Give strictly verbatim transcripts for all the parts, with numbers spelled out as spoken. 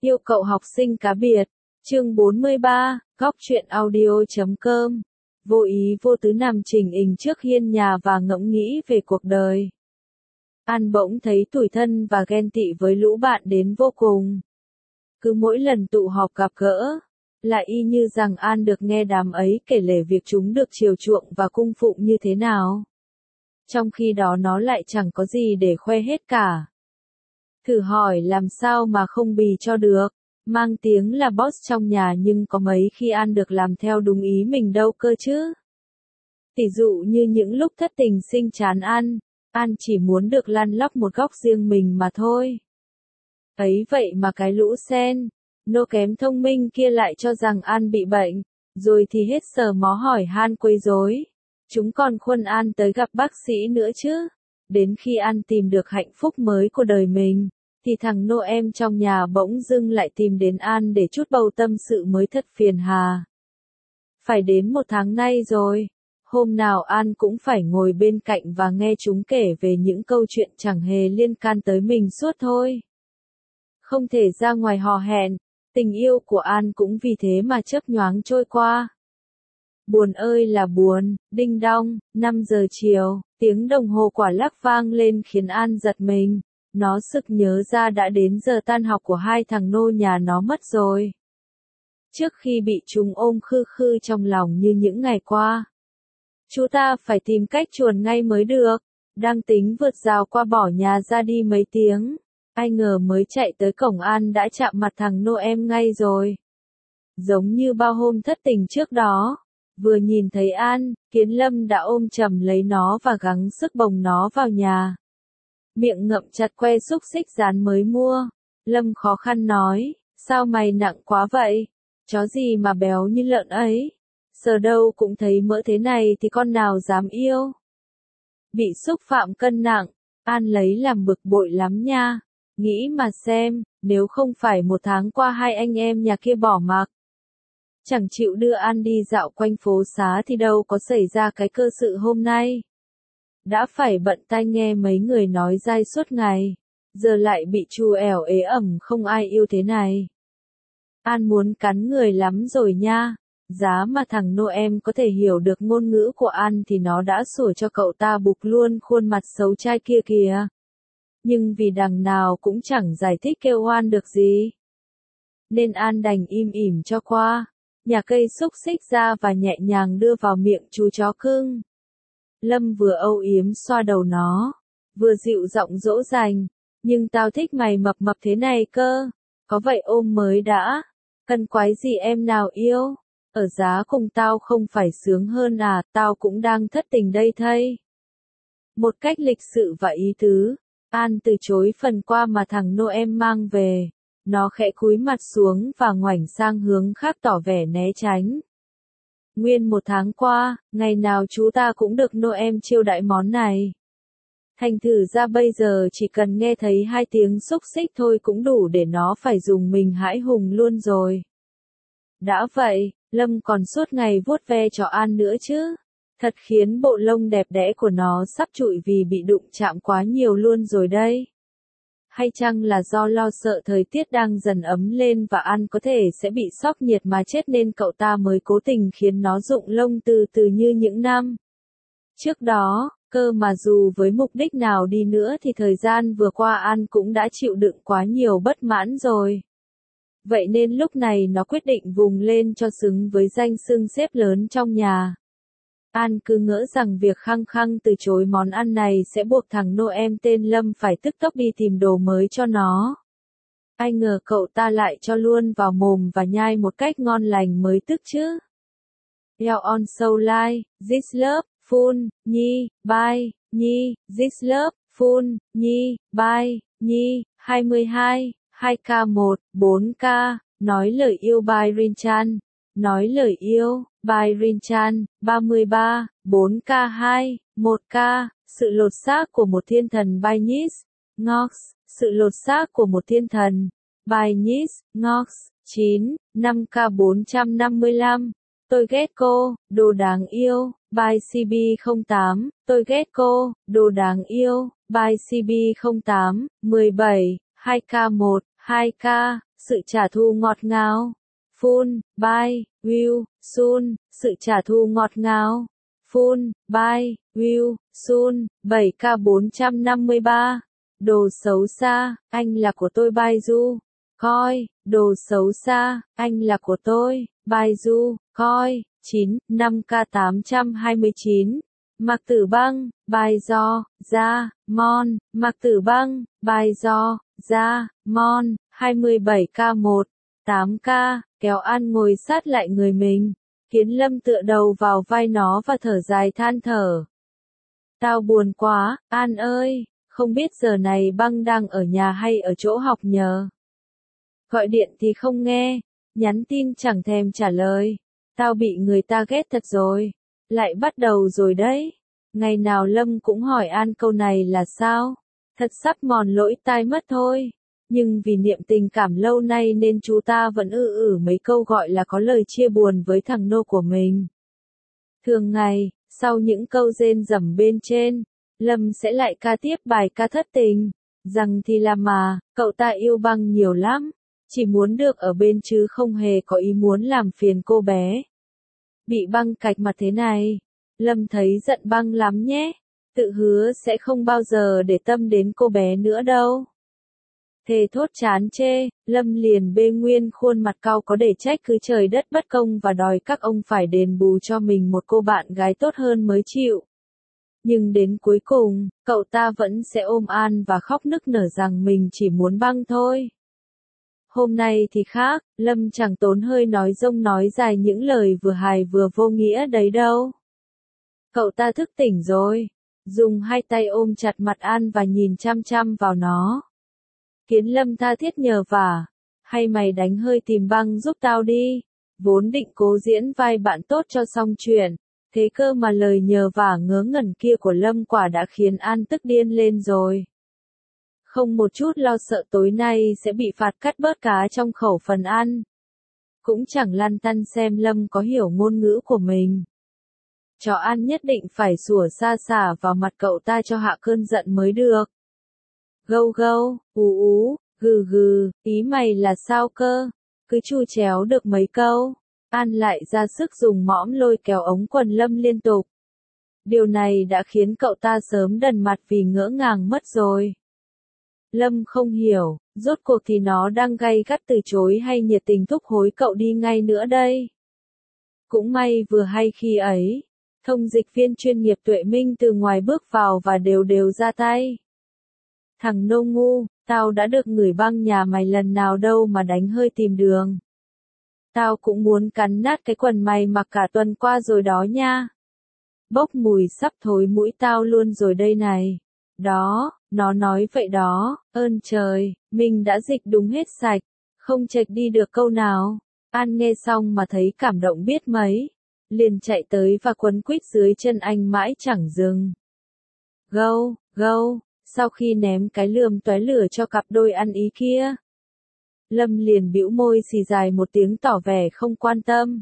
Yêu cậu học sinh cá biệt. Chương bốn mươi ba, góc truyện audio chấm com. Vô ý vô tứ nằm chỉnh hình trước hiên nhà và ngẫm nghĩ về cuộc đời. An bỗng thấy tủi thân và ghen tị với lũ bạn đến vô cùng. Cứ mỗi lần tụ họp gặp gỡ, lại y như rằng An được nghe đám ấy kể lể việc chúng được chiều chuộng và cung phụng như thế nào. Trong khi đó nó lại chẳng có gì để khoe hết cả. Thử hỏi làm sao mà không bì cho được, mang tiếng là boss trong nhà nhưng có mấy khi An được làm theo đúng ý mình đâu cơ chứ. Tỷ dụ như những lúc thất tình sinh chán ăn, An chỉ muốn được lăn lóc một góc riêng mình mà thôi. Ấy vậy mà cái lũ sen, nô kém thông minh kia lại cho rằng An bị bệnh, rồi thì hết sờ mó hỏi han quấy rối. Chúng còn khuân An tới gặp bác sĩ nữa chứ. Đến khi An tìm được hạnh phúc mới của đời mình, thì thằng Noel trong nhà bỗng dưng lại tìm đến An để chút bầu tâm sự mới thật phiền hà. Phải đến một tháng nay rồi, hôm nào An cũng phải ngồi bên cạnh và nghe chúng kể về những câu chuyện chẳng hề liên can tới mình suốt thôi. Không thể ra ngoài hò hẹn, tình yêu của An cũng vì thế mà chớp nhoáng trôi qua. Buồn ơi là buồn, đinh đong, năm giờ chiều, tiếng đồng hồ quả lắc vang lên khiến An giật mình. Nó sực nhớ ra đã đến giờ tan học của hai thằng nô nhà nó mất rồi. Trước khi bị chúng ôm khư khư trong lòng như những ngày qua. Chú ta phải tìm cách chuồn ngay mới được. Đang tính vượt rào qua bỏ nhà ra đi mấy tiếng. Ai ngờ mới chạy tới cổng An đã chạm mặt thằng Noel ngay rồi. Giống như bao hôm thất tình trước đó. Vừa nhìn thấy An, Kiến Lâm đã ôm chầm lấy nó và gắng sức bồng nó vào nhà. Miệng ngậm chặt que xúc xích rán mới mua. Lâm khó khăn nói, sao mày nặng quá vậy? Chó gì mà béo như lợn ấy? Sờ đâu cũng thấy mỡ thế này thì con nào dám yêu? Bị xúc phạm cân nặng, An lấy làm bực bội lắm nha. Nghĩ mà xem, nếu không phải một tháng qua hai anh em nhà kia bỏ mặc, chẳng chịu đưa An đi dạo quanh phố xá thì đâu có xảy ra cái cơ sự hôm nay. Đã phải bận tai nghe mấy người nói dai suốt ngày, giờ lại bị trù ẻo ế ẩm không ai yêu thế này. An muốn cắn người lắm rồi nha, giá mà thằng Noel có thể hiểu được ngôn ngữ của An thì nó đã sủa cho cậu ta bục luôn khuôn mặt xấu trai kia kìa. Nhưng vì đằng nào cũng chẳng giải thích kêu oan được gì. Nên An đành im ỉm cho qua, nhả cây xúc xích ra và nhẹ nhàng đưa vào miệng chú chó cưng. Lâm vừa âu yếm xoa đầu nó, vừa dịu giọng dỗ dành, nhưng tao thích mày mập mập thế này cơ, có vậy ôm mới đã, cân quái gì em nào yêu, ở giá cùng tao không phải sướng hơn à, tao cũng đang thất tình đây thây. Một cách lịch sự và ý tứ, An từ chối phần qua mà thằng Noel mang về, nó khẽ cúi mặt xuống và ngoảnh sang hướng khác tỏ vẻ né tránh. Nguyên một tháng qua, ngày nào chú ta cũng được Noel chiêu đãi món này. Thành thử ra bây giờ chỉ cần nghe thấy hai tiếng xúc xích thôi cũng đủ để nó phải dùng mình hãi hùng luôn rồi. Đã vậy, Lâm còn suốt ngày vuốt ve cho An nữa chứ. Thật khiến bộ lông đẹp đẽ của nó sắp trụi vì bị đụng chạm quá nhiều luôn rồi đây. Hay chăng là do lo sợ thời tiết đang dần ấm lên và An có thể sẽ bị sốc nhiệt mà chết nên cậu ta mới cố tình khiến nó rụng lông từ từ như những năm trước đó, cơ mà dù với mục đích nào đi nữa thì thời gian vừa qua An cũng đã chịu đựng quá nhiều bất mãn rồi. Vậy nên lúc này nó quyết định vùng lên cho xứng với danh xưng sếp lớn trong nhà. An cứ ngỡ rằng việc khăng khăng từ chối món ăn này sẽ buộc thằng Noel tên Lâm phải tức tốc đi tìm đồ mới cho nó. Ai ngờ cậu ta lại cho luôn vào mồm và nhai một cách ngon lành mới tức chứ. Eo on so like, this love, full, nhi, bye, nhi, this love, full, nhi, bye, nhi, hai mươi hai, hai k một, bốn k, nói lời yêu by Rinchan. Nói lời yêu, by Rinchan, ba mươi ba, bốn k hai, một k, sự lột xác của một thiên thần by Nis, Ngox, sự lột xác của một thiên thần, by Nis, Ngox, chín, năm k bốn trăm năm mươi lăm, tôi ghét cô, đồ đáng yêu, by C B không tám, tôi ghét cô, đồ đáng yêu, by C B không tám, mười bảy, hai k một, hai k, sự trả thù ngọt ngào. Full, buy, will, soon, sự trả thù ngọt ngào. Full, buy, will, soon, bảy k bốn trăm năm mươi ba. Đồ xấu xa, anh là của tôi Bai Du. Coi, đồ xấu xa, anh là của tôi, Bai Du, coi, chín, năm k tám trăm hai mươi chín. Mạc Tử Băng, Bai Do, Ra, Mon, Mạc Tử Băng, Bai Do, Ra, Mon, hai mươi bảy k một, tám k, kéo An ngồi sát lại người mình. Kiến Lâm tựa đầu vào vai nó và thở dài than thở. Tao buồn quá, An ơi, không biết giờ này Băng đang ở nhà hay ở chỗ học nhờ. Gọi điện thì không nghe, nhắn tin chẳng thèm trả lời. Tao bị người ta ghét thật rồi. Lại bắt đầu rồi đấy. Ngày nào Lâm cũng hỏi An câu này là sao? Thật sắp mòn lỗi tai mất thôi. Nhưng vì niệm tình cảm lâu nay nên chú ta vẫn ư ử mấy câu gọi là có lời chia buồn với thằng nô của mình. Thường ngày, sau những câu rên rẩm bên trên, Lâm sẽ lại ca tiếp bài ca thất tình. Rằng thì là mà, cậu ta yêu Băng nhiều lắm. Chỉ muốn được ở bên chứ không hề có ý muốn làm phiền cô bé. Bị Băng cạch mặt thế này, Lâm thấy giận Băng lắm nhé. Tự hứa sẽ không bao giờ để tâm đến cô bé nữa đâu. Thề thốt chán chê, Lâm liền bê nguyên khuôn mặt cau có để trách cứ trời đất bất công và đòi các ông phải đền bù cho mình một cô bạn gái tốt hơn mới chịu. Nhưng đến cuối cùng, cậu ta vẫn sẽ ôm An và khóc nức nở rằng mình chỉ muốn Băng thôi. Hôm nay thì khác, Lâm chẳng tốn hơi nói dông nói dài những lời vừa hài vừa vô nghĩa đấy đâu. Cậu ta thức tỉnh rồi, dùng hai tay ôm chặt mặt An và nhìn chăm chăm vào nó. Kiến Lâm tha thiết nhờ vả, hay mày đánh hơi tìm Băng giúp tao đi, vốn định cố diễn vai bạn tốt cho xong chuyện, thế cơ mà lời nhờ vả ngớ ngẩn kia của Lâm quả đã khiến An tức điên lên rồi. Không một chút lo sợ tối nay sẽ bị phạt cắt bớt cá trong khẩu phần ăn. Cũng chẳng lăn tăn xem Lâm có hiểu ngôn ngữ của mình. Chó An nhất định phải sủa xa xả vào mặt cậu ta cho hạ cơn giận mới được. Gâu gâu, ú ú, gừ gừ, ý mày là sao cơ? Cứ chu chéo được mấy câu. An lại ra sức dùng mõm lôi kéo ống quần Lâm liên tục. Điều này đã khiến cậu ta sớm đần mặt vì ngỡ ngàng mất rồi. Lâm không hiểu, rốt cuộc thì nó đang gay gắt từ chối hay nhiệt tình thúc hối cậu đi ngay nữa đây. Cũng may vừa hay khi ấy, thông dịch viên chuyên nghiệp Tuệ Minh từ ngoài bước vào và đều đều ra tay. Thằng nô ngu, tao đã được ngửi Băng nhà mày lần nào đâu mà đánh hơi tìm đường. Tao cũng muốn cắn nát cái quần mày mặc cả tuần qua rồi đó nha. Bốc mùi sắp thối mũi tao luôn rồi đây này. Đó, nó nói vậy đó, ơn trời, mình đã dịch đúng hết sạch, không chệch đi được câu nào. An nghe xong mà thấy cảm động biết mấy, liền chạy tới và quấn quýt dưới chân anh mãi chẳng dừng. Gâu, gâu, sau khi ném cái lườm tóe lửa cho cặp đôi ăn ý kia, Lâm liền bĩu môi xì dài một tiếng tỏ vẻ không quan tâm.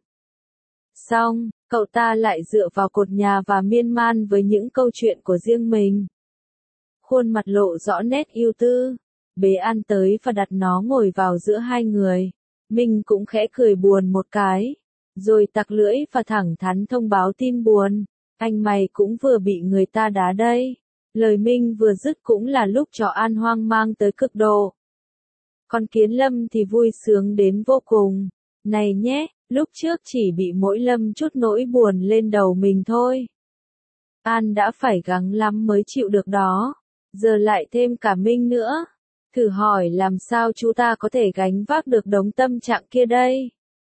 Xong, cậu ta lại dựa vào cột nhà và miên man với những câu chuyện của riêng mình. Khuôn mặt lộ rõ nét ưu tư, bế An tới và đặt nó ngồi vào giữa hai người. Mình cũng khẽ cười buồn một cái, rồi tặc lưỡi và thẳng thắn thông báo tin buồn. Anh mày cũng vừa bị người ta đá đây. Lời Minh vừa dứt cũng là lúc cho An hoang mang tới cực độ. Còn Kiến Lâm thì vui sướng đến vô cùng. Này nhé, lúc trước chỉ bị mỗi Lâm chút nỗi buồn lên đầu mình thôi. An đã phải gắng lắm mới chịu được đó. Giờ lại thêm cả Minh nữa. Thử hỏi làm sao chú ta có thể gánh vác được đống tâm trạng kia đây?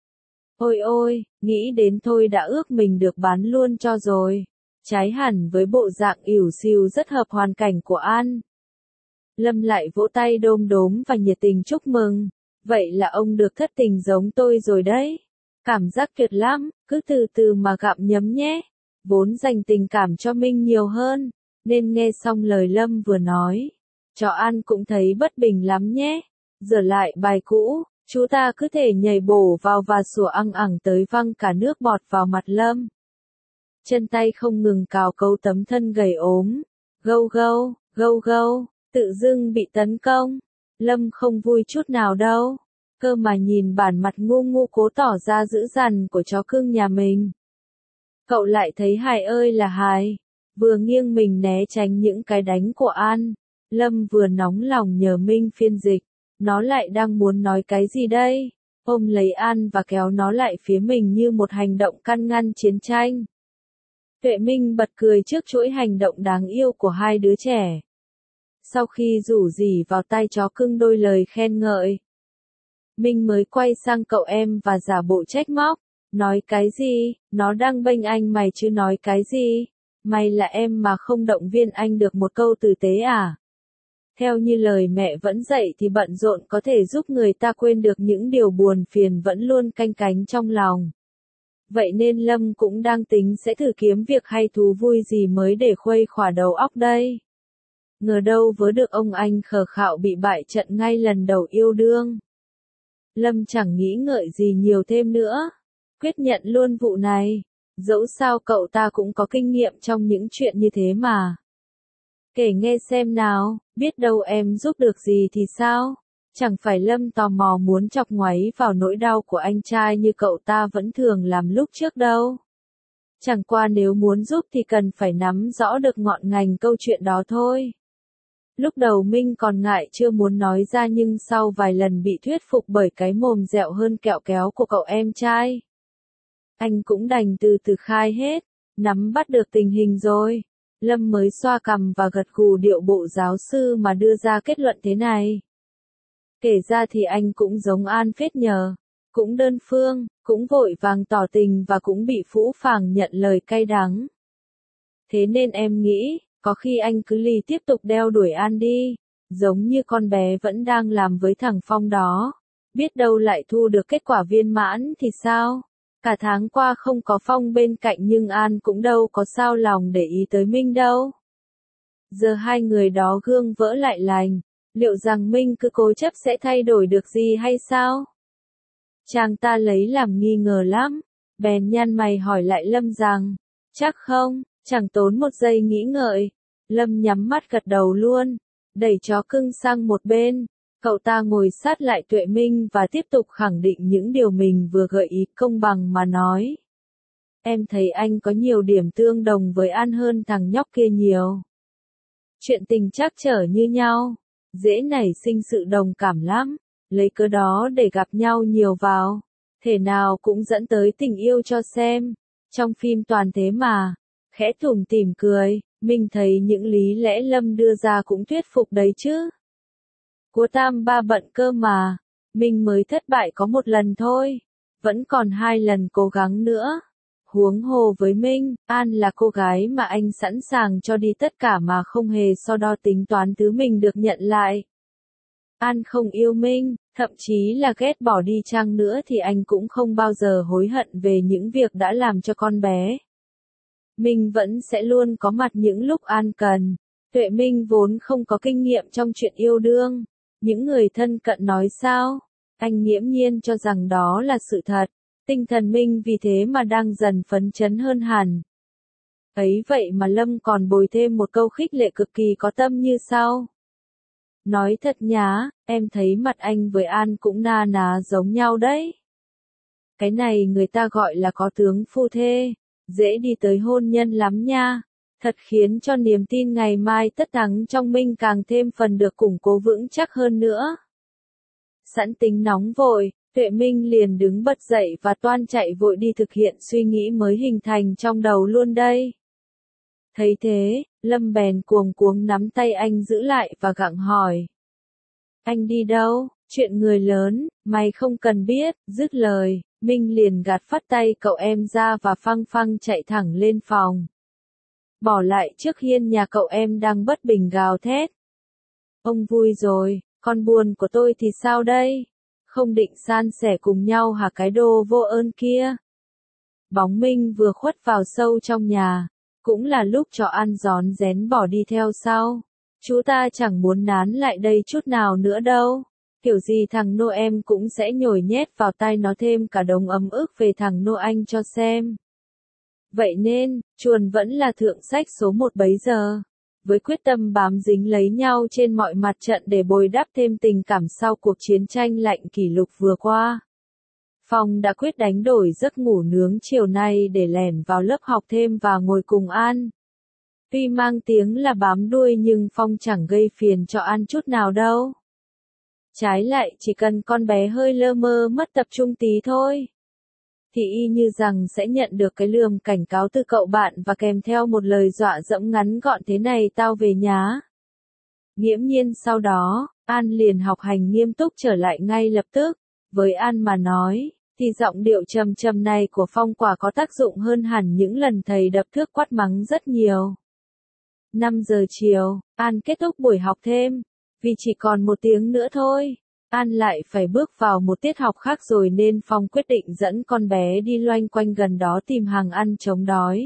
Ôi ôi, nghĩ đến thôi đã ước mình được bán luôn cho rồi. Trái hẳn với bộ dạng ỉu xìu rất hợp hoàn cảnh của An. Lâm lại vỗ tay đôm đốm và nhiệt tình chúc mừng. Vậy là ông được thất tình giống tôi rồi đấy. Cảm giác tuyệt lắm, cứ từ từ mà gặm nhấm nhé. Vốn dành tình cảm cho Minh nhiều hơn, nên nghe xong lời Lâm vừa nói, chó An cũng thấy bất bình lắm nhé. Giờ lại bài cũ, chú ta cứ thể nhảy bổ vào và sủa ăng ẳng tới văng cả nước bọt vào mặt Lâm. Chân tay không ngừng cào cấu tấm thân gầy ốm. Gâu gâu, gâu gâu, tự dưng bị tấn công. Lâm không vui chút nào đâu. cơ mà nhìn bản mặt ngu ngu cố tỏ ra dữ dằn của chó cưng nhà mình. Cậu lại thấy hài ơi là hài, vừa nghiêng mình né tránh những cái đánh của An, Lâm vừa nóng lòng nhờ Minh phiên dịch, nó lại đang muốn nói cái gì đây, ôm lấy An và kéo nó lại phía mình như một hành động can ngăn chiến tranh. Tuệ Minh bật cười trước chuỗi hành động đáng yêu của hai đứa trẻ. Sau khi rủ rỉ vào tai chó cưng đôi lời khen ngợi, Minh mới quay sang cậu em và giả bộ trách móc, nói cái gì, nó đang bênh anh mày chứ nói cái gì, mày là em mà không động viên anh được một câu tử tế à? Theo như lời mẹ vẫn dạy thì bận rộn có thể giúp người ta quên được những điều buồn phiền vẫn luôn canh cánh trong lòng. Vậy nên Lâm cũng đang tính sẽ thử kiếm việc hay thú vui gì mới để khuây khỏa đầu óc đây. Ngờ đâu vớ được ông anh khờ khạo bị bại trận ngay lần đầu yêu đương. Lâm chẳng nghĩ ngợi gì nhiều thêm nữa, quyết nhận luôn vụ này, dẫu sao cậu ta cũng có kinh nghiệm trong những chuyện như thế mà. Kể nghe xem nào, biết đâu em giúp được gì thì sao? Chẳng phải Lâm tò mò muốn chọc ngoáy vào nỗi đau của anh trai như cậu ta vẫn thường làm lúc trước đâu. Chẳng qua nếu muốn giúp thì cần phải nắm rõ được ngọn ngành câu chuyện đó thôi. Lúc đầu Minh còn ngại chưa muốn nói ra nhưng sau vài lần bị thuyết phục bởi cái mồm dẻo hơn kẹo kéo của cậu em trai, anh cũng đành từ từ khai hết, nắm bắt được tình hình rồi. Lâm mới xoa cằm và gật gù điệu bộ giáo sư mà đưa ra kết luận thế này. Kể ra thì anh cũng giống An phết nhờ, cũng đơn phương, cũng vội vàng tỏ tình và cũng bị phũ phàng nhận lời cay đắng. Thế nên em nghĩ, có khi anh cứ lì tiếp tục đeo đuổi An đi, giống như con bé vẫn đang làm với thằng Phong đó, biết đâu lại thu được kết quả viên mãn thì sao? Cả tháng qua không có Phong bên cạnh nhưng An cũng đâu có sao lòng để ý tới Minh đâu. Giờ hai người đó gương vỡ lại lành, liệu rằng Minh cứ cố chấp sẽ thay đổi được gì hay sao? Chàng ta lấy làm nghi ngờ lắm, bèn nhăn mày hỏi lại Lâm rằng, chắc không, chẳng tốn một giây nghĩ ngợi. Lâm nhắm mắt gật đầu luôn, đẩy chó cưng sang một bên. Cậu ta ngồi sát lại Tuệ Minh và tiếp tục khẳng định những điều mình vừa gợi ý công bằng mà nói. Em thấy anh có nhiều điểm tương đồng với An hơn thằng nhóc kia nhiều. Chuyện tình trắc trở như nhau, dễ nảy sinh sự đồng cảm lắm, lấy cớ đó để gặp nhau nhiều vào, thể nào cũng dẫn tới tình yêu cho xem. Trong phim toàn thế mà, khẽ tủm tỉm cười, mình thấy những lý lẽ Lâm đưa ra cũng thuyết phục đấy chứ. Của tam ba bận cơ mà, mình mới thất bại có một lần thôi, vẫn còn hai lần cố gắng nữa. Huống hồ với Minh, An là cô gái mà anh sẵn sàng cho đi tất cả mà không hề so đo tính toán thứ mình được nhận lại. An không yêu Minh, thậm chí là ghét bỏ đi chăng nữa thì anh cũng không bao giờ hối hận về những việc đã làm cho con bé. Minh vẫn sẽ luôn có mặt những lúc An cần. Tuệ Minh vốn không có kinh nghiệm trong chuyện yêu đương. Những người thân cận nói sao? Anh nghiễm nhiên cho rằng đó là sự thật. Tinh thần Minh vì thế mà đang dần phấn chấn hơn hẳn. Ấy vậy mà Lâm còn bồi thêm một câu khích lệ cực kỳ có tâm như sau. Nói thật nhá, em thấy mặt anh với An cũng na ná giống nhau đấy. Cái này người ta gọi là có tướng phu thê, dễ đi tới hôn nhân lắm nha. Thật khiến cho niềm tin ngày mai tất thắng trong Minh càng thêm phần được củng cố vững chắc hơn nữa. Sẵn tính nóng vội, Tuệ Minh liền đứng bật dậy và toan chạy vội đi thực hiện suy nghĩ mới hình thành trong đầu luôn đây. Thấy thế, Lâm bèn cuồng cuống nắm tay anh giữ lại và gặng hỏi. Anh đi đâu? Chuyện người lớn, mày không cần biết. Dứt lời, Minh liền gạt phắt tay cậu em ra và phăng phăng chạy thẳng lên phòng. Bỏ lại trước hiên nhà cậu em đang bất bình gào thét. Ông vui rồi, con buồn của tôi thì sao đây? Không định san sẻ cùng nhau hả cái đồ vô ơn kia? Bóng Minh vừa khuất vào sâu trong nhà, cũng là lúc cho ăn rón rén bỏ đi theo sau. Chú ta chẳng muốn nán lại đây chút nào nữa đâu. Kiểu gì thằng Nô em cũng sẽ nhồi nhét vào tai nó thêm cả đống ấm ức về thằng Nô anh cho xem. Vậy nên, chuồn vẫn là thượng sách số một bấy giờ. với quyết tâm bám dính lấy nhau trên mọi mặt trận để bồi đắp thêm tình cảm sau cuộc chiến tranh lạnh kỷ lục vừa qua. Phong đã quyết đánh đổi giấc ngủ nướng chiều nay để lẻn vào lớp học thêm và ngồi cùng An. Tuy mang tiếng là bám đuôi nhưng Phong chẳng gây phiền cho An chút nào đâu. Trái lại chỉ cần con bé hơi lơ mơ mất tập trung tí thôi, thì y như rằng sẽ nhận được cái lườm cảnh cáo từ cậu bạn và kèm theo một lời dọa dẫm ngắn gọn thế này tao về nhá. Nghiễm nhiên sau đó, An liền học hành nghiêm túc trở lại ngay lập tức. Với An mà nói, thì giọng điệu trầm trầm này của Phong quả có tác dụng hơn hẳn những lần thầy đập thước quát mắng rất nhiều. năm giờ chiều, An kết thúc buổi học thêm. Vì chỉ còn một tiếng nữa thôi, An lại phải bước vào một tiết học khác rồi nên Phong quyết định dẫn con bé đi loanh quanh gần đó tìm hàng ăn chống đói.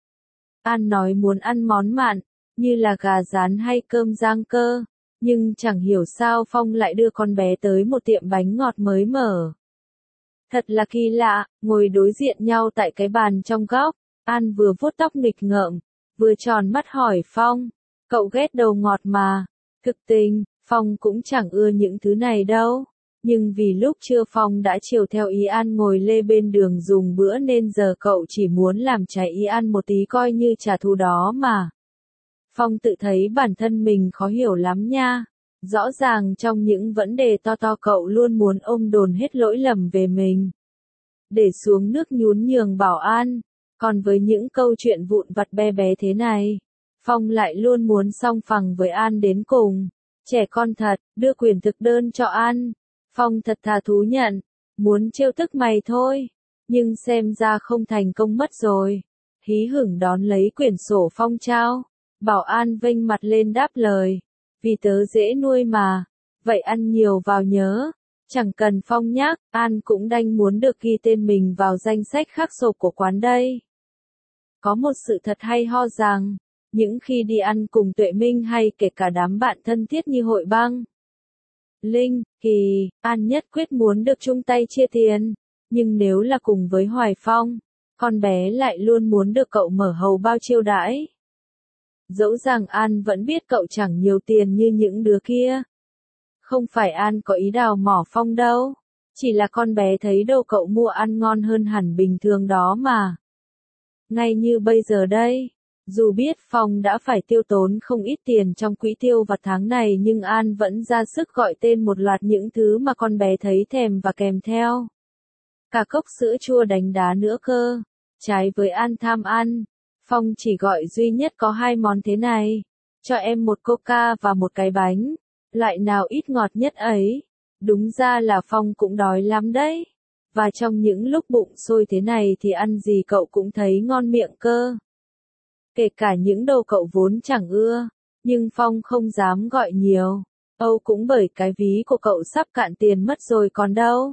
An nói muốn ăn món mặn, như là gà rán hay cơm rang cơ, nhưng chẳng hiểu sao Phong lại đưa con bé tới một tiệm bánh ngọt mới mở. Thật là kỳ lạ, ngồi đối diện nhau tại cái bàn trong góc, An vừa vuốt tóc nghịch ngợm, vừa tròn mắt hỏi Phong, cậu ghét đồ ngọt mà. Thực tình, Phong cũng chẳng ưa những thứ này đâu, nhưng vì lúc trưa Phong đã chiều theo ý An ngồi lê bên đường dùng bữa nên giờ cậu chỉ muốn làm trái ý An một tí coi như trả thù đó mà. Phong tự thấy bản thân mình khó hiểu lắm nha, rõ ràng trong những vấn đề to to cậu luôn muốn ôm đồn hết lỗi lầm về mình, để xuống nước nhún nhường bảo An, còn với những câu chuyện vụn vặt bé bé thế này, Phong lại luôn muốn song phẳng với An đến cùng. Trẻ con thật, đưa quyền thực đơn cho An. Phong thật thà thú nhận, muốn trêu tức mày thôi, nhưng xem ra không thành công mất rồi. Hí hửng đón lấy quyển sổ Phong trao, bảo An vênh mặt lên đáp lời, vì tớ dễ nuôi mà, vậy ăn nhiều vào nhớ. Chẳng cần Phong nhắc, An cũng đanh muốn được ghi tên mình vào danh sách khắc sổ của quán đây. Có một sự thật hay ho rằng, những khi đi ăn cùng Tuệ Minh hay kể cả đám bạn thân thiết như Hội Băng, Linh, Kỳ, An nhất quyết muốn được chung tay chia tiền, nhưng nếu là cùng với Hoài Phong, con bé lại luôn muốn được cậu mở hầu bao chiêu đãi. Dẫu rằng An vẫn biết cậu chẳng nhiều tiền như những đứa kia. Không phải An có ý đào mỏ Phong đâu, chỉ là con bé thấy đồ cậu mua ăn ngon hơn hẳn bình thường đó mà. Ngay như bây giờ đây, dù biết Phong đã phải tiêu tốn không ít tiền trong quỹ tiêu vặt tháng này nhưng An vẫn ra sức gọi tên một loạt những thứ mà con bé thấy thèm và kèm theo. Cả cốc sữa chua đánh đá nữa cơ. Trái với An tham ăn, Phong chỉ gọi duy nhất có hai món thế này. Cho em một coca và một cái bánh. Loại nào ít ngọt nhất ấy. Đúng ra là Phong cũng đói lắm đấy. Và trong những lúc bụng sôi thế này thì ăn gì cậu cũng thấy ngon miệng cơ. Kể cả những đồ cậu vốn chẳng ưa, nhưng Phong không dám gọi nhiều. Âu cũng bởi cái ví của cậu sắp cạn tiền mất rồi còn đâu.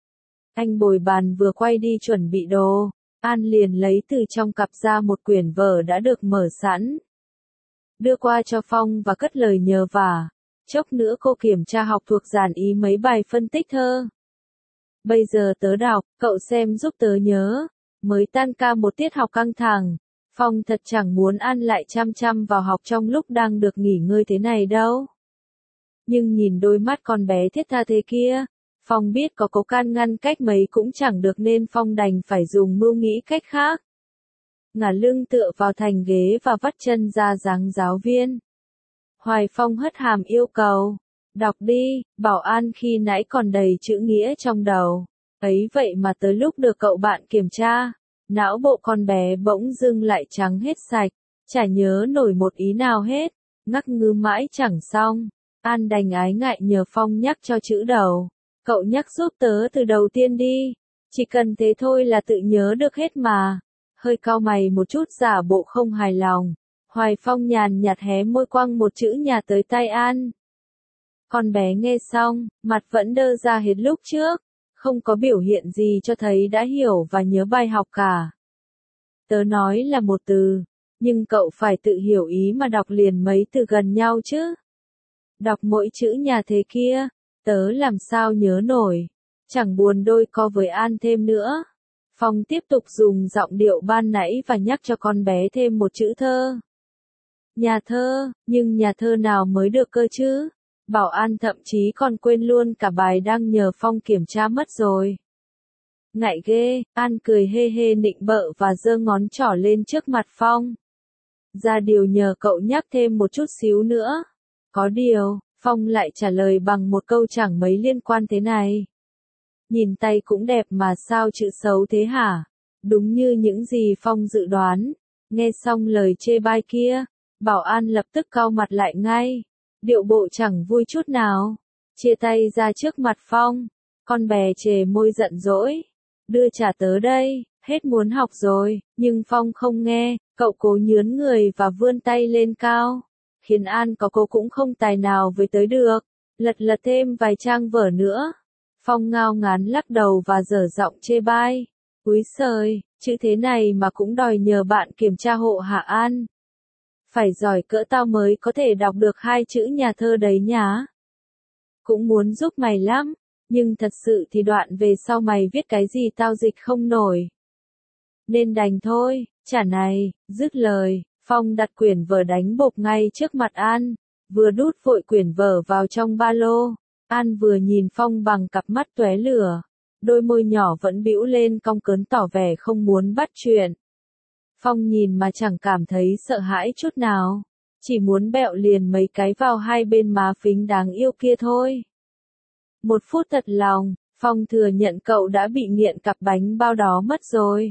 Anh bồi bàn vừa quay đi chuẩn bị đồ, An liền lấy từ trong cặp ra một quyển vở đã được mở sẵn. Đưa qua cho Phong và cất lời nhờ vả. Chốc nữa cô kiểm tra học thuộc giản ý mấy bài phân tích thơ. Bây giờ tớ đọc, cậu xem giúp tớ nhớ. Mới tan ca một tiết học căng thẳng. Phong thật chẳng muốn An lại chăm chăm vào học trong lúc đang được nghỉ ngơi thế này đâu. Nhưng nhìn đôi mắt con bé thiết tha thế kia, Phong biết có cố can ngăn cách mấy cũng chẳng được nên Phong đành phải dùng mưu nghĩ cách khác. Ngả lưng tựa vào thành ghế và vắt chân ra dáng giáo viên. Hoài Phong hất hàm yêu cầu. Đọc đi, bảo An khi nãy còn đầy chữ nghĩa trong đầu. Ấy vậy mà tới lúc được cậu bạn kiểm tra, não bộ con bé bỗng dưng lại trắng hết sạch, chả nhớ nổi một ý nào hết, ngắc ngứ mãi chẳng xong. An đành ái ngại nhờ Phong nhắc cho chữ đầu. Cậu nhắc giúp tớ từ đầu tiên đi, chỉ cần thế thôi là tự nhớ được hết mà. Hơi cau mày một chút giả bộ không hài lòng. Hoài Phong nhàn nhạt hé môi quăng một chữ nhà tới tay An. Con bé nghe xong, mặt vẫn đơ ra hết lúc trước, không có biểu hiện gì cho thấy đã hiểu và nhớ bài học cả. Tớ nói là một từ, nhưng cậu phải tự hiểu ý mà đọc liền mấy từ gần nhau chứ. Đọc mỗi chữ nhà thế kia, tớ làm sao nhớ nổi, chẳng buồn đôi co với An thêm nữa. Phong tiếp tục dùng giọng điệu ban nãy và nhắc cho con bé thêm một chữ thơ. Nhà thơ, nhưng nhà thơ nào mới được cơ chứ? Bảo An thậm chí còn quên luôn cả bài đang nhờ Phong kiểm tra mất rồi. Ngại ghê, An cười hê hê nịnh bợ và giơ ngón trỏ lên trước mặt Phong. Ra điều nhờ cậu nhắc thêm một chút xíu nữa. Có điều, Phong lại trả lời bằng một câu chẳng mấy liên quan thế này. Nhìn tay cũng đẹp mà sao chữ xấu thế hả? Đúng như những gì Phong dự đoán. Nghe xong lời chê bai kia, Bảo An lập tức cau mặt lại ngay. Điệu bộ chẳng vui chút nào. Chia tay ra trước mặt Phong. Con bé chề môi giận dỗi. Đưa trả tớ đây, hết muốn học rồi, nhưng Phong không nghe, cậu cố nhướn người và vươn tay lên cao. Khiến An có cố cũng không tài nào với tới được. Lật lật thêm vài trang vở nữa. Phong ngao ngán lắc đầu và dở giọng chê bai. Úi xời, chữ thế này mà cũng đòi nhờ bạn kiểm tra hộ hả An? Phải giỏi cỡ tao mới có thể đọc được hai chữ nhà thơ đấy nhá. Cũng muốn giúp mày lắm, nhưng thật sự thì đoạn về sau mày viết cái gì tao dịch không nổi. Nên đành thôi, chả này, dứt lời, Phong đặt quyển vở đánh bộp ngay trước mặt An, vừa đút vội quyển vở vào trong ba lô. An vừa nhìn Phong bằng cặp mắt tóe lửa, đôi môi nhỏ vẫn bĩu lên cong cớn tỏ vẻ không muốn bắt chuyện. Phong nhìn mà chẳng cảm thấy sợ hãi chút nào, chỉ muốn bẹo liền mấy cái vào hai bên má phính đáng yêu kia thôi. Một phút thật lòng, Phong thừa nhận cậu đã bị nghiện cặp bánh bao đó mất rồi.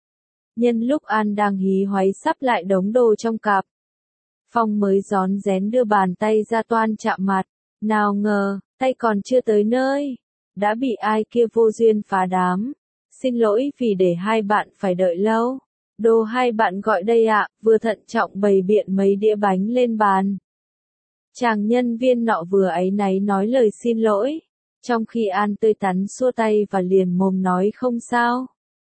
Nhân lúc An đang hí hoáy sắp lại đống đồ trong cặp, Phong mới rón rén đưa bàn tay ra toan chạm mặt, nào ngờ, tay còn chưa tới nơi, đã bị ai kia vô duyên phá đám. Xin lỗi vì để hai bạn phải đợi lâu. Đồ hai bạn gọi đây ạ, vừa thận trọng bày biện mấy đĩa bánh lên bàn. Chàng nhân viên nọ vừa áy náy nói lời xin lỗi, trong khi An tươi tắn xua tay và liền mồm nói không sao.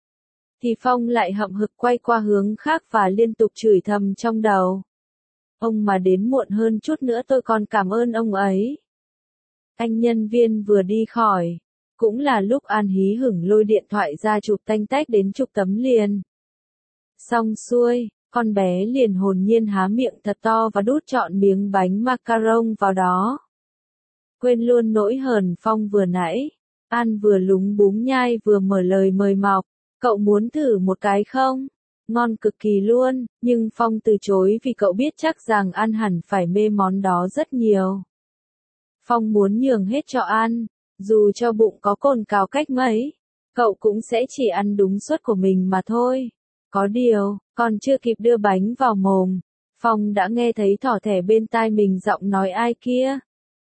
Thì Phong lại hậm hực quay qua hướng khác và liên tục chửi thầm trong đầu. Ông mà đến muộn hơn chút nữa tôi còn cảm ơn ông ấy. Anh nhân viên vừa đi khỏi, cũng là lúc An hí hửng lôi điện thoại ra chụp tanh tách đến chục tấm liền. Xong xuôi, con bé liền hồn nhiên há miệng thật to và đút trọn miếng bánh macaron vào đó. Quên luôn nỗi hờn Phong vừa nãy, An vừa lúng búng nhai vừa mở lời mời mọc, cậu muốn thử một cái không? Ngon cực kỳ luôn, nhưng Phong từ chối vì cậu biết chắc rằng An hẳn phải mê món đó rất nhiều. Phong muốn nhường hết cho An, dù cho bụng có cồn cào cách mấy, cậu cũng sẽ chỉ ăn đúng suất của mình mà thôi. Có điều, còn chưa kịp đưa bánh vào mồm, Phong đã nghe thấy thỏ thẻ bên tai mình giọng nói ai kia.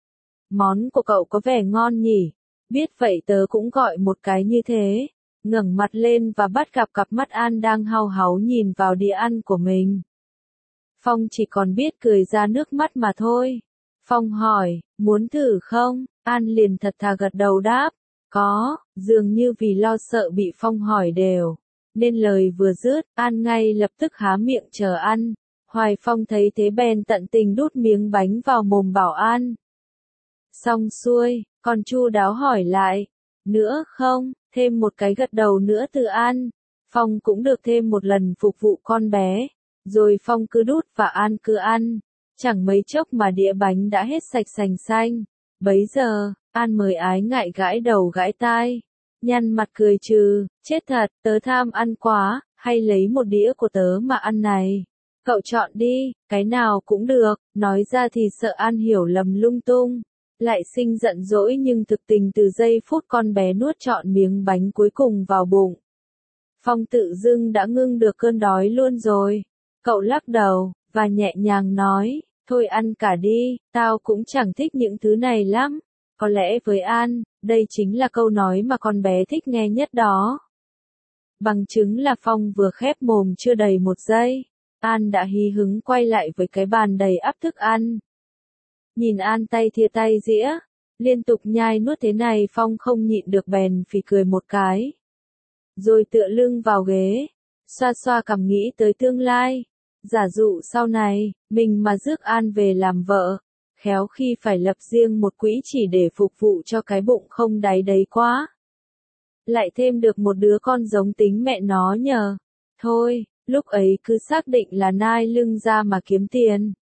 Món của cậu có vẻ ngon nhỉ, biết vậy tớ cũng gọi một cái như thế. Ngẩng mặt lên và bắt gặp cặp mắt An đang hau háu nhìn vào đĩa ăn của mình. Phong chỉ còn biết cười ra nước mắt mà thôi. Phong hỏi, muốn thử không? An liền thật thà gật đầu đáp, có, dường như vì lo sợ bị Phong hỏi đều. Nên lời vừa dứt, An ngay lập tức há miệng chờ ăn. Hoài Phong thấy thế bèn tận tình đút miếng bánh vào mồm bảo An. Xong xuôi, còn chu đáo hỏi lại, nữa không, thêm một cái gật đầu nữa từ An. Phong cũng được thêm một lần phục vụ con bé. Rồi Phong cứ đút và An cứ ăn. Chẳng mấy chốc mà đĩa bánh đã hết sạch sành xanh. Bấy giờ, An mới ái ngại gãi đầu gãi tai. Nhăn mặt cười trừ, chết thật, tớ tham ăn quá, hay lấy một đĩa của tớ mà ăn này. Cậu chọn đi, cái nào cũng được, nói ra thì sợ An hiểu lầm lung tung. Lại sinh giận dỗi nhưng thực tình từ giây phút con bé nuốt trọn miếng bánh cuối cùng vào bụng. Phong tự dưng đã ngưng được cơn đói luôn rồi. Cậu lắc đầu, và nhẹ nhàng nói, thôi ăn cả đi, tao cũng chẳng thích những thứ này lắm. Có lẽ với An, đây chính là câu nói mà con bé thích nghe nhất đó. Bằng chứng là Phong vừa khép mồm chưa đầy một giây, An đã hí hứng quay lại với cái bàn đầy ắp thức ăn. Nhìn An tay thìa tay dĩa, liên tục nhai nuốt thế này Phong không nhịn được bèn phì cười một cái. Rồi tựa lưng vào ghế, xoa xoa cằm nghĩ tới tương lai. Giả dụ sau này, mình mà rước An về làm vợ, khéo khi phải lập riêng một quỹ chỉ để phục vụ cho cái bụng không đáy đấy quá. Lại thêm được một đứa con giống tính mẹ nó nhờ. Thôi, lúc ấy cứ xác định là nai lưng ra mà kiếm tiền.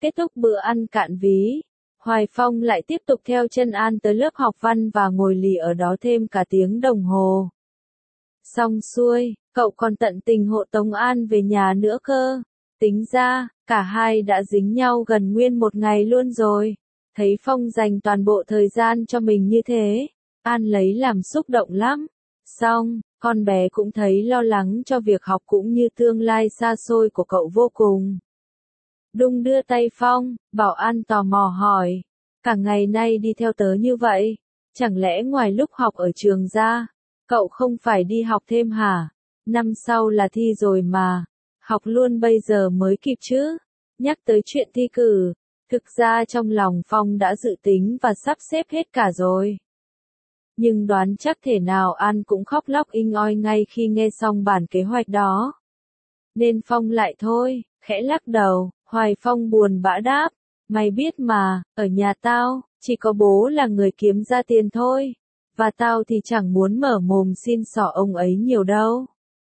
Kết thúc bữa ăn cạn ví, Hoài Phong lại tiếp tục theo chân An tới lớp học văn và ngồi lì ở đó thêm cả tiếng đồng hồ. Xong xuôi, cậu còn tận tình hộ tống An về nhà nữa cơ. Tính ra, cả hai đã dính nhau gần nguyên một ngày luôn rồi. Thấy Phong dành toàn bộ thời gian cho mình như thế, An lấy làm xúc động lắm. Xong, con bé cũng thấy lo lắng cho việc học cũng như tương lai xa xôi của cậu vô cùng. Đung đưa tay Phong, bảo An tò mò hỏi, cả ngày nay đi theo tớ như vậy, chẳng lẽ ngoài lúc học ở trường ra, cậu không phải đi học thêm hả? Năm sau là thi rồi mà, học luôn bây giờ mới kịp chứ. Nhắc tới chuyện thi cử, thực ra trong lòng Phong đã dự tính và sắp xếp hết cả rồi. Nhưng đoán chắc thể nào An cũng khóc lóc inh oi ngay khi nghe xong bản kế hoạch đó. Nên Phong lại thôi, khẽ lắc đầu. Hoài Phong buồn bã đáp, mày biết mà, ở nhà tao, chỉ có bố là người kiếm ra tiền thôi, và tao thì chẳng muốn mở mồm xin xỏ ông ấy nhiều đâu.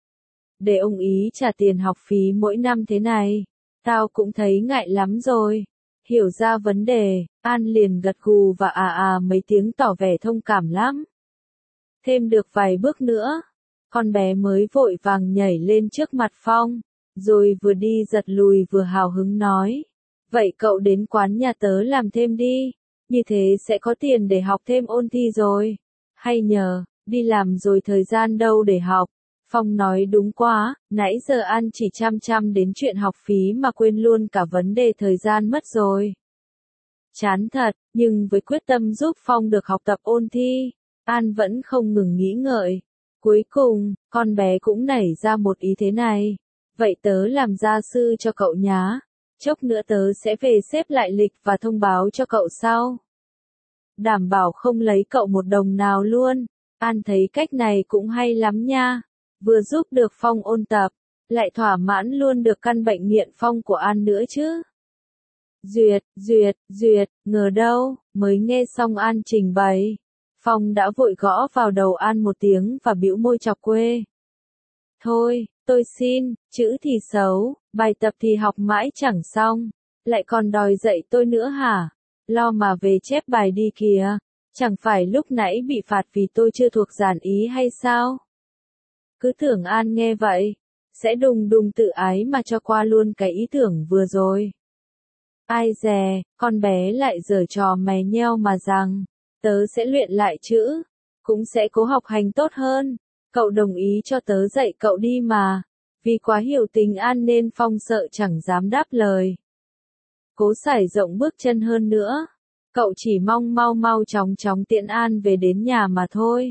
Để ông ý trả tiền học phí mỗi năm thế này, tao cũng thấy ngại lắm rồi. Hiểu ra vấn đề, An liền gật gù và à à mấy tiếng tỏ vẻ thông cảm lắm. Thêm được vài bước nữa, con bé mới vội vàng nhảy lên trước mặt Phong. Rồi vừa đi giật lùi vừa hào hứng nói. Vậy cậu đến quán nhà tớ làm thêm đi. Như thế sẽ có tiền để học thêm ôn thi rồi. Hay nhờ, đi làm rồi thời gian đâu để học. Phong nói đúng quá, nãy giờ An chỉ chăm chăm đến chuyện học phí mà quên luôn cả vấn đề thời gian mất rồi. Chán thật, nhưng với quyết tâm giúp Phong được học tập ôn thi, An vẫn không ngừng nghĩ ngợi. Cuối cùng, con bé cũng nảy ra một ý thế này. Vậy tớ làm gia sư cho cậu nhá. Chốc nữa tớ sẽ về xếp lại lịch và thông báo cho cậu sau. Đảm bảo không lấy cậu một đồng nào luôn. An thấy cách này cũng hay lắm nha. Vừa giúp được Phong ôn tập, lại thỏa mãn luôn được căn bệnh nghiện Phong của An nữa chứ. Duyệt, duyệt, duyệt, ngờ đâu, mới nghe xong An trình bày. Phong đã vội gõ vào đầu An một tiếng và bĩu môi chọc quê. Thôi, tôi xin, chữ thì xấu, bài tập thì học mãi chẳng xong, lại còn đòi dạy tôi nữa hả? Lo mà về chép bài đi kìa, chẳng phải lúc nãy bị phạt vì tôi chưa thuộc dàn ý hay sao? Cứ tưởng An nghe vậy, sẽ đùng đùng tự ái mà cho qua luôn cái ý tưởng vừa rồi. Ai dè, con bé lại giở trò mày nheo mà rằng, tớ sẽ luyện lại chữ, cũng sẽ cố học hành tốt hơn. Cậu đồng ý cho tớ dạy cậu đi mà. Vì quá hiểu tình An nên Phong sợ chẳng dám đáp lời. Cố sải rộng bước chân hơn nữa. Cậu chỉ mong mau mau chóng chóng tiễn An về đến nhà mà thôi.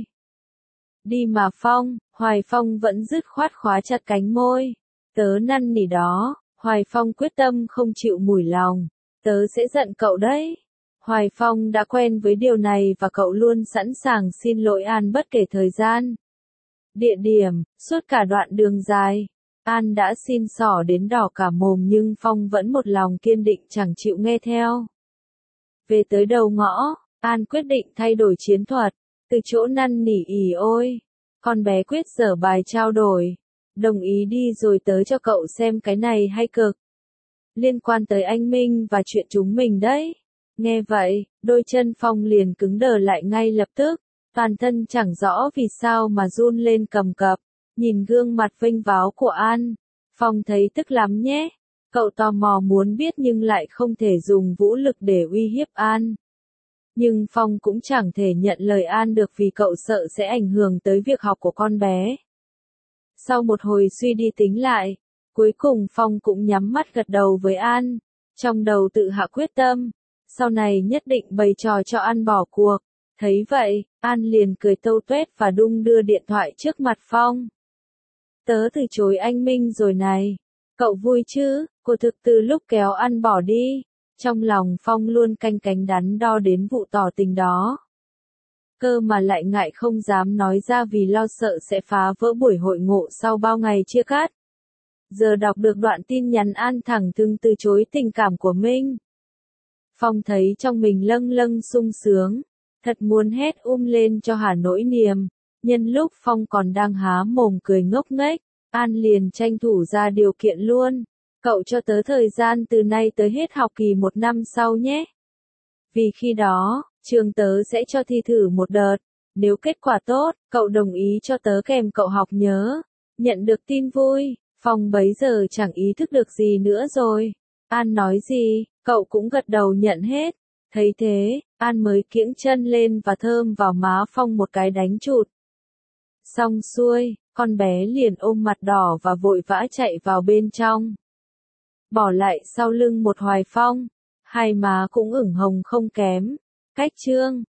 Đi mà Phong, Hoài Phong vẫn dứt khoát khóa chặt cánh môi. Tớ năn nỉ đó, Hoài Phong quyết tâm không chịu mủi lòng. Tớ sẽ giận cậu đấy. Hoài Phong đã quen với điều này và cậu luôn sẵn sàng xin lỗi An bất kể thời gian. Địa điểm, suốt cả đoạn đường dài, An đã xin xỏ đến đỏ cả mồm nhưng Phong vẫn một lòng kiên định chẳng chịu nghe theo. Về tới đầu ngõ, An quyết định thay đổi chiến thuật, từ chỗ năn nỉ ỉ ôi. Con bé quyết dở bài trao đổi, đồng ý đi rồi tới cho cậu xem cái này hay cực. Liên quan tới anh Minh và chuyện chúng mình đấy. Nghe vậy, đôi chân Phong liền cứng đờ lại ngay lập tức. Toàn thân chẳng rõ vì sao mà run lên cầm cập, nhìn gương mặt vênh váo của An. Phong thấy tức lắm nhé. Cậu tò mò muốn biết nhưng lại không thể dùng vũ lực để uy hiếp An. Nhưng Phong cũng chẳng thể nhận lời An được vì cậu sợ sẽ ảnh hưởng tới việc học của con bé. Sau một hồi suy đi tính lại, cuối cùng Phong cũng nhắm mắt gật đầu với An. Trong đầu tự hạ quyết tâm, sau này nhất định bày trò cho An bỏ cuộc. Thấy vậy, An liền cười tâu tuét và đung đưa điện thoại trước mặt Phong. Tớ từ chối anh Minh rồi này. Cậu vui chứ, cô thực từ lúc kéo An bỏ đi. Trong lòng Phong luôn canh cánh đắn đo đến vụ tỏ tình đó. Cơ mà lại ngại không dám nói ra vì lo sợ sẽ phá vỡ buổi hội ngộ sau bao ngày chia cắt. Giờ đọc được đoạn tin nhắn An thẳng thừng từ chối tình cảm của Minh. Phong thấy trong mình lâng lâng sung sướng. Thật muốn hét um lên cho hả nỗi niềm. Nhân lúc Phong còn đang há mồm cười ngốc nghếch, An liền tranh thủ ra điều kiện luôn. cậu cho tớ thời gian từ nay tới hết học kỳ một năm sau nhé. Vì khi đó, trường tớ sẽ cho thi thử một đợt. Nếu kết quả tốt, cậu đồng ý cho tớ kèm cậu học nhớ. Nhận được tin vui, Phong bấy giờ chẳng ý thức được gì nữa rồi. An nói gì, cậu cũng gật đầu nhận hết. Thấy thế, An mới kiễng chân lên và thơm vào má Phong một cái đánh chụt. Xong xuôi, con bé liền ôm mặt đỏ và vội vã chạy vào bên trong. Bỏ lại sau lưng một Hoài Phong, hai má cũng ửng hồng không kém. Cách chương